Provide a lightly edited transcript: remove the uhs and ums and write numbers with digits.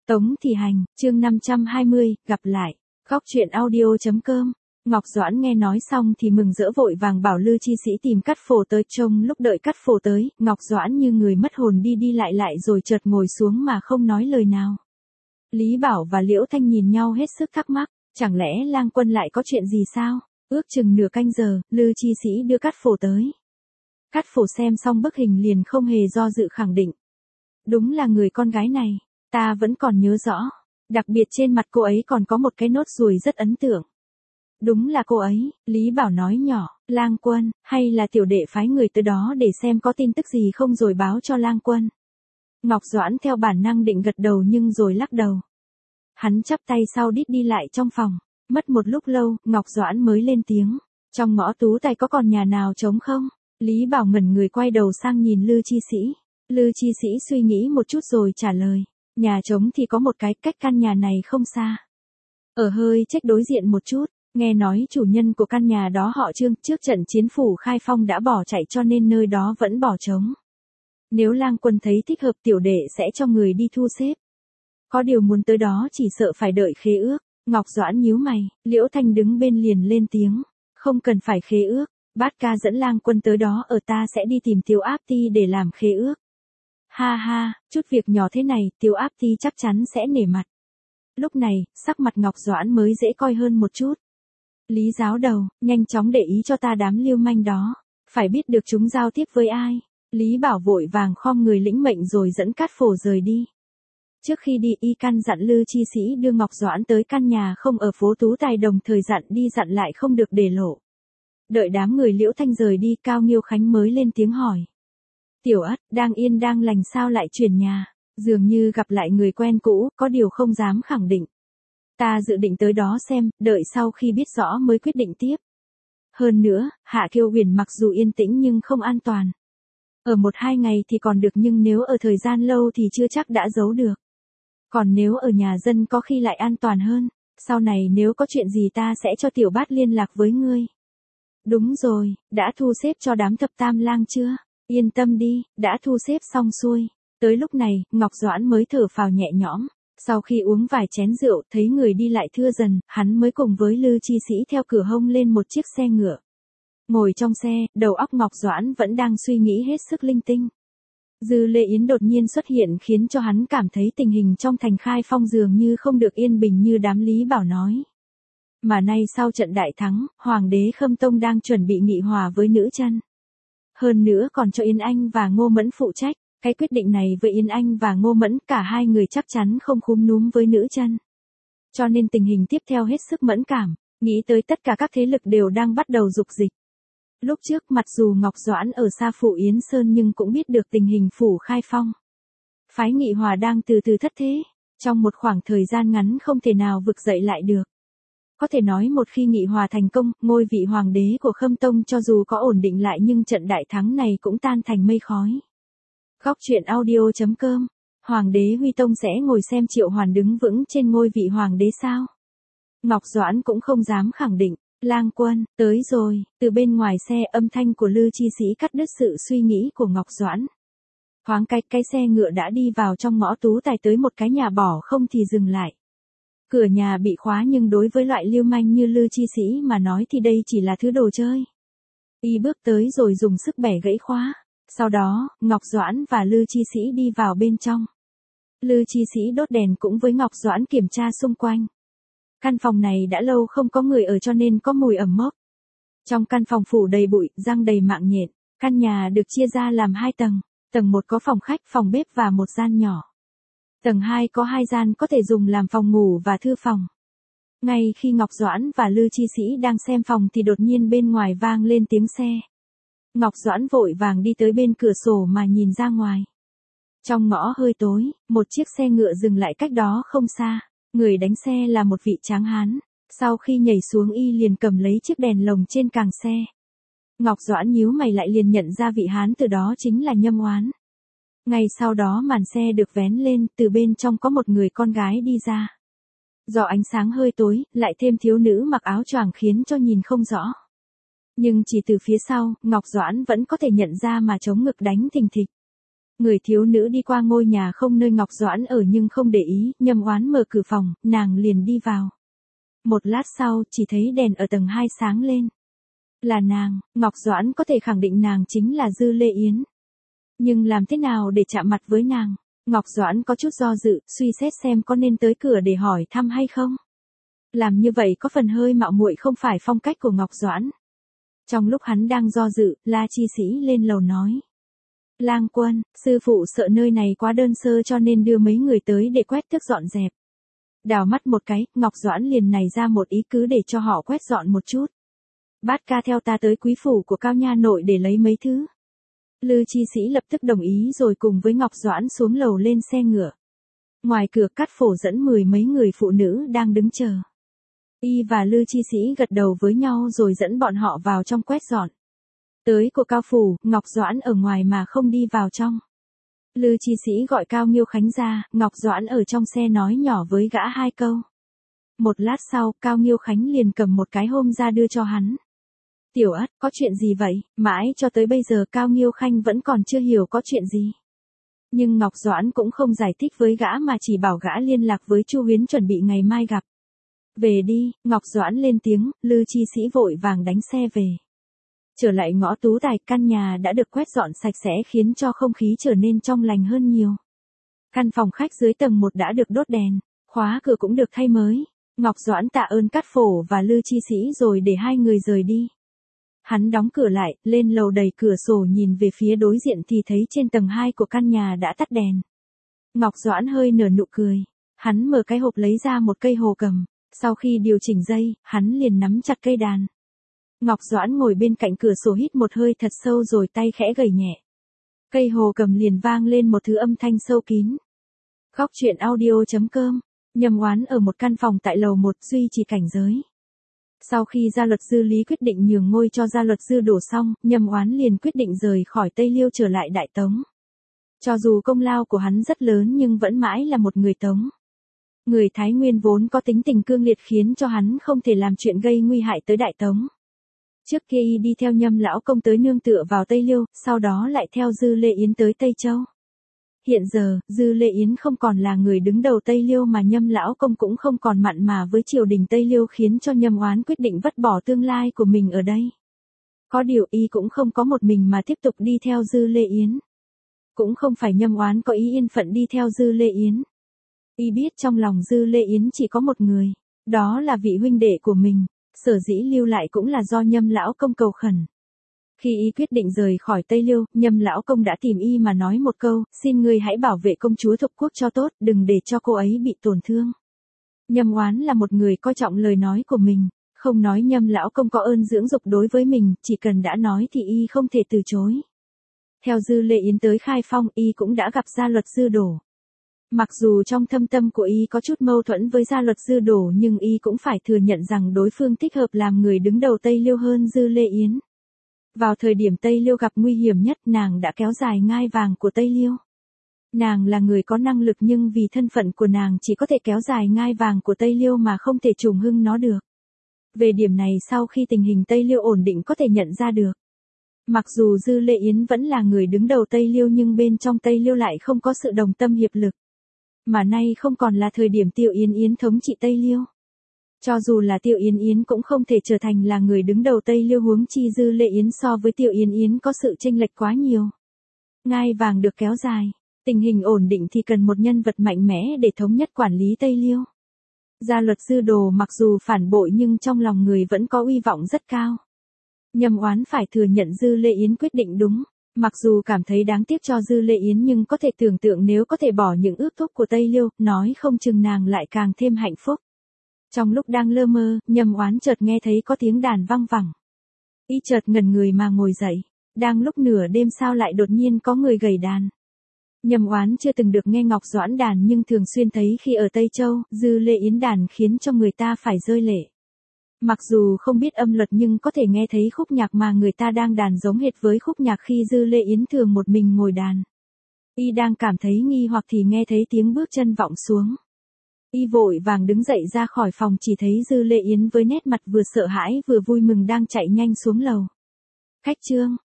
Tống Thị Hành, chương 520, gặp lại. Góc truyện audio.com. Ngọc Doãn nghe nói xong thì mừng rỡ vội vàng bảo Lư Chi Sĩ tìm cắt phổ tới. Trông lúc đợi cắt phổ tới, Ngọc Doãn như người mất hồn đi đi lại rồi chợt ngồi xuống mà không nói lời nào. Lý Bảo và Liễu Thanh nhìn nhau hết sức thắc mắc, chẳng lẽ Lang Quân lại có chuyện gì sao? Ước chừng nửa canh giờ, Lư Chi Sĩ đưa cắt phổ tới. Cắt phổ xem xong bức hình liền không hề do dự khẳng định. Đúng là người con gái này, ta vẫn còn nhớ rõ. Đặc biệt trên mặt cô ấy còn có một cái nốt ruồi rất ấn tượng. Đúng là cô ấy, Lý Bảo nói nhỏ, Lang Quân, hay là tiểu đệ phái người tới đó để xem có tin tức gì không rồi báo cho Lang Quân. Ngọc Doãn theo bản năng định gật đầu nhưng rồi lắc đầu. Hắn chắp tay sau đít đi lại trong phòng, mất một lúc lâu, Ngọc Doãn mới lên tiếng, trong ngõ Tú Tài có còn nhà nào trống không? Lý Bảo ngẩn người quay đầu sang nhìn Lư Chi Sĩ. Lư Chi Sĩ suy nghĩ một chút rồi trả lời, nhà trống thì có một cái, cách căn nhà này không xa. Ở hơi trách đối diện một chút, nghe nói chủ nhân của căn nhà đó họ Trương, trước trận chiến phủ Khai Phong đã bỏ chạy cho nên nơi đó vẫn bỏ trống. Nếu Lang Quân thấy thích hợp tiểu đệ sẽ cho người đi thu xếp. Có điều muốn tới đó chỉ sợ phải đợi khế ước. Ngọc Doãn nhíu mày, Liễu Thanh đứng bên liền lên tiếng, không cần phải khế ước, Bát ca dẫn Lang Quân tới đó ở ta sẽ đi tìm Tiêu Áp Ti để làm khế ước. Ha ha, chút việc nhỏ thế này, Tiêu Áp Ti chắc chắn sẽ nể mặt. Lúc này, sắc mặt Ngọc Doãn mới dễ coi hơn một chút. Lý giáo đầu, nhanh chóng để ý cho ta đám lưu manh đó, phải biết được chúng giao tiếp với ai. Lý Bảo vội vàng khom người lĩnh mệnh rồi dẫn cát phổ rời đi. Trước khi đi y căn dặn Lư Chi Sĩ đưa Ngọc Doãn tới căn nhà không ở phố Tú Tài, đồng thời dặn đi dặn lại không được để lộ. Đợi đám người Liễu Thanh rời đi, Cao Nghiêu Khánh mới lên tiếng hỏi. Tiểu Ất, đang yên đang lành sao lại chuyển nhà? Dường như gặp lại người quen cũ, có điều không dám khẳng định. Ta dự định tới đó xem, đợi sau khi biết rõ mới quyết định tiếp. Hơn nữa, Hạ Kiêu Huyền mặc dù yên tĩnh nhưng không an toàn. Ở 1-2 ngày thì còn được nhưng nếu ở thời gian lâu thì chưa chắc đã giấu được. Còn nếu ở nhà dân có khi lại an toàn hơn. Sau này nếu có chuyện gì ta sẽ cho Tiểu Bát liên lạc với ngươi. Đúng rồi, đã thu xếp cho đám thập tam lang chưa? Yên tâm đi, đã thu xếp xong xuôi. Tới lúc này, Ngọc Doãn mới thở phào nhẹ nhõm. Sau khi uống vài chén rượu, thấy người đi lại thưa dần, hắn mới cùng với Lư Chi Sĩ theo cửa hông lên một chiếc xe ngựa. Ngồi trong xe, đầu óc Ngọc Doãn vẫn đang suy nghĩ hết sức linh tinh. Dư Lê Yến đột nhiên xuất hiện khiến cho hắn cảm thấy tình hình trong thành Khai Phong dường như không được yên bình như đám Lý Bảo nói. Mà nay sau trận đại thắng, Hoàng đế Khâm Tông đang chuẩn bị nghị hòa với Nữ Chân. Hơn nữa còn cho Yên Anh và Ngô Mẫn phụ trách. Cái quyết định này với Yên Anh và Ngô Mẫn, cả hai người chắc chắn không khúm núm với Nữ Chân. Cho nên tình hình tiếp theo hết sức mẫn cảm, nghĩ tới tất cả các thế lực đều đang bắt đầu dục dịch. Lúc trước mặc dù Ngọc Doãn ở xa phủ Yến Sơn nhưng cũng biết được tình hình phủ Khai Phong. Phái nghị hòa đang từ từ thất thế, trong một khoảng thời gian ngắn không thể nào vực dậy lại được. Có thể nói một khi nghị hòa thành công, ngôi vị hoàng đế của Khâm Tông cho dù có ổn định lại nhưng trận đại thắng này cũng tan thành mây khói. Góc truyện audio.com. Hoàng đế Huy Tông sẽ ngồi xem Triệu Hoàn đứng vững trên ngôi vị hoàng đế sao? Ngọc Doãn cũng không dám khẳng định. Lang Quân, tới rồi. Từ bên ngoài xe, âm thanh của Lư Chi Sĩ cắt đứt sự suy nghĩ của Ngọc Doãn. Thoáng cái xe ngựa đã đi vào trong ngõ Tú Tài, tới một cái nhà bỏ không thì dừng lại. Cửa nhà bị khóa nhưng đối với loại lưu manh như Lư Chi Sĩ mà nói thì đây chỉ là thứ đồ chơi. Y bước tới rồi dùng sức bẻ gãy khóa. Sau đó, Ngọc Doãn và Lư Chi Sĩ đi vào bên trong. Lư Chi Sĩ đốt đèn cũng với Ngọc Doãn kiểm tra xung quanh. Căn phòng này đã lâu không có người ở cho nên có mùi ẩm mốc. Trong căn phòng phủ đầy bụi, răng đầy mạng nhện. Căn nhà được chia ra làm 2 tầng. Tầng 1 có phòng khách, phòng bếp và một gian nhỏ. Tầng 2 có 2 gian có thể dùng làm phòng ngủ và thư phòng. Ngay khi Ngọc Doãn và Lư Chi Sĩ đang xem phòng thì đột nhiên bên ngoài vang lên tiếng xe. Ngọc Doãn vội vàng đi tới bên cửa sổ mà nhìn ra ngoài. Trong ngõ hơi tối, một chiếc xe ngựa dừng lại cách đó không xa. Người đánh xe là một vị tráng hán. Sau khi nhảy xuống y liền cầm lấy chiếc đèn lồng trên càng xe. Ngọc Doãn nhíu mày lại liền nhận ra vị hán từ đó chính là Nhâm Oán. Ngay sau đó màn xe được vén lên, từ bên trong có một người con gái đi ra. Do ánh sáng hơi tối, lại thêm thiếu nữ mặc áo choàng khiến cho nhìn không rõ. Nhưng chỉ từ phía sau, Ngọc Doãn vẫn có thể nhận ra mà chống ngực đánh thình thịch. Người thiếu nữ đi qua ngôi nhà không nơi Ngọc Doãn ở nhưng không để ý, Nhâm Oán mở cửa phòng, nàng liền đi vào. Một lát sau, chỉ thấy đèn ở tầng 2 sáng lên. Là nàng, Ngọc Doãn có thể khẳng định nàng chính là Dư Lê Yến. Nhưng làm thế nào để chạm mặt với nàng? Ngọc Doãn có chút do dự, suy xét xem có nên tới cửa để hỏi thăm hay không. Làm như vậy có phần hơi mạo muội, không phải phong cách của Ngọc Doãn. Trong lúc hắn đang do dự, La Chi Sĩ lên lầu nói. Lang Quân, sư phụ sợ nơi này quá đơn sơ cho nên đưa mấy người tới để quét tước dọn dẹp. Đào mắt một cái, Ngọc Doãn liền nảy ra một ý, cứ để cho họ quét dọn một chút. Bát ca theo ta tới quý phủ của Cao nha nội để lấy mấy thứ. Lư Chi Sĩ lập tức đồng ý rồi cùng với Ngọc Doãn xuống lầu lên xe ngựa. Ngoài cửa Cát Phổ dẫn 10 mấy người phụ nữ đang đứng chờ. Y và Lư Chi Sĩ gật đầu với nhau rồi dẫn bọn họ vào trong quét dọn. Tới của Cao phủ, Ngọc Doãn ở ngoài mà không đi vào trong. Lư Chi Sĩ gọi Cao Nghiêu Khánh ra, Ngọc Doãn ở trong xe nói nhỏ với gã 2 câu. Một lát sau, Cao Nghiêu Khánh liền cầm một cái hôm ra đưa cho hắn. Tiểu Ất, có chuyện gì vậy? Mãi cho tới bây giờ Cao Nghiêu Khanh vẫn còn chưa hiểu có chuyện gì. Nhưng Ngọc Doãn cũng không giải thích với gã mà chỉ bảo gã liên lạc với Chu Huyến chuẩn bị ngày mai gặp. Về đi, Ngọc Doãn lên tiếng, Lư Chi Sĩ vội vàng đánh xe về. Trở lại ngõ Tú Tài, căn nhà đã được quét dọn sạch sẽ khiến cho không khí trở nên trong lành hơn nhiều. Căn phòng khách dưới tầng 1 đã được đốt đèn, khóa cửa cũng được thay mới. Ngọc Doãn tạ ơn Cát Phổ và Lư Chi Sĩ rồi để 2 người rời đi. Hắn đóng cửa lại, lên lầu đẩy cửa sổ nhìn về phía đối diện thì thấy trên tầng 2 của căn nhà đã tắt đèn. Ngọc Doãn hơi nở nụ cười. Hắn mở cái hộp lấy ra một cây hồ cầm. Sau khi điều chỉnh dây, hắn liền nắm chặt cây đàn. Ngọc Doãn ngồi bên cạnh cửa sổ hít một hơi thật sâu rồi tay khẽ gảy nhẹ. Cây hồ cầm liền vang lên một thứ âm thanh sâu kín. Góc truyện audio.com. Nhâm Oán ở một căn phòng tại lầu 1 duy trì cảnh giới. Sau khi Gia Luật Dư Lý quyết định nhường ngôi cho Gia Luật Dư Đổ xong, Nhâm Oán liền quyết định rời khỏi Tây Liêu trở lại Đại Tống. Cho dù công lao của hắn rất lớn nhưng vẫn mãi là một người Tống. Người Thái Nguyên vốn có tính tình cương liệt khiến cho hắn không thể làm chuyện gây nguy hại tới Đại Tống. Trước kia y đi theo Nhâm lão công tới nương tựa vào Tây Liêu, sau đó lại theo Dư Lê Yến tới Tây Châu. Hiện giờ, Dư Lê Yến không còn là người đứng đầu Tây Liêu mà Nhâm lão công cũng không còn mặn mà với triều đình Tây Liêu khiến cho Nhâm Oán quyết định vứt bỏ tương lai của mình ở đây. Có điều y cũng không có một mình mà tiếp tục đi theo Dư Lê Yến. Cũng không phải Nhâm Oán có ý yên phận đi theo Dư Lê Yến. Y biết trong lòng Dư Lê Yến chỉ có một người, đó là vị huynh đệ của mình, sở dĩ lưu lại cũng là do Nhâm lão công cầu khẩn. Khi y quyết định rời khỏi Tây Liêu, Nhâm lão công đã tìm y mà nói một câu, xin ngươi hãy bảo vệ công chúa Thục Quốc cho tốt, đừng để cho cô ấy bị tổn thương. Nhâm Oán là một người coi trọng lời nói của mình, không nói Nhâm lão công có ơn dưỡng dục đối với mình, chỉ cần đã nói thì y không thể từ chối. Theo Dư Lê Yến tới Khai Phong, y cũng đã gặp Gia Luật Dư Đổ. Mặc dù trong thâm tâm của y có chút mâu thuẫn với Gia Luật Dư Đổ nhưng y cũng phải thừa nhận rằng đối phương thích hợp làm người đứng đầu Tây Liêu hơn Dư Lê Yến. Vào thời điểm Tây Liêu gặp nguy hiểm nhất, nàng đã kéo dài ngai vàng của Tây Liêu. Nàng là người có năng lực nhưng vì thân phận của nàng chỉ có thể kéo dài ngai vàng của Tây Liêu mà không thể trùng hưng nó được. Về điểm này sau khi tình hình Tây Liêu ổn định có thể nhận ra được. Mặc dù Dư Lê Yến vẫn là người đứng đầu Tây Liêu nhưng bên trong Tây Liêu lại không có sự đồng tâm hiệp lực. Mà nay không còn là thời điểm Tiêu Yến Yến thống trị Tây Liêu. Cho dù là Tiêu Yến Yến cũng không thể trở thành là người đứng đầu Tây Liêu, huống chi Dư Lê Yến so với Tiêu Yến Yến có sự chênh lệch quá nhiều. Ngai vàng được kéo dài, tình hình ổn định thì cần một nhân vật mạnh mẽ để thống nhất quản lý Tây Liêu. Gia Luật Dư Đồ mặc dù phản bội nhưng trong lòng người vẫn có uy vọng rất cao. Nhâm Oán phải thừa nhận Dư Lê Yến quyết định đúng. Mặc dù cảm thấy đáng tiếc cho Dư Lê Yến nhưng có thể tưởng tượng nếu có thể bỏ những ước thúc của Tây Liêu, nói không chừng nàng lại càng thêm hạnh phúc. Trong lúc đang lơ mơ, Nhâm Oán chợt nghe thấy có tiếng đàn vang vẳng. Y chợt ngẩn người mà ngồi dậy. Đang lúc nửa đêm sao lại đột nhiên có người gảy đàn. Nhâm Oán chưa từng được nghe Ngọc Doãn đàn nhưng thường xuyên thấy khi ở Tây Châu, Dư Lê Yến đàn khiến cho người ta phải rơi lệ. Mặc dù không biết âm luật nhưng có thể nghe thấy khúc nhạc mà người ta đang đàn giống hệt với khúc nhạc khi Dư Lê Yến thường một mình ngồi đàn. Y đang cảm thấy nghi hoặc thì nghe thấy tiếng bước chân vọng xuống. Y vội vàng đứng dậy ra khỏi phòng, chỉ thấy Dư Lê Yến với nét mặt vừa sợ hãi vừa vui mừng đang chạy nhanh xuống lầu. Khách Trương,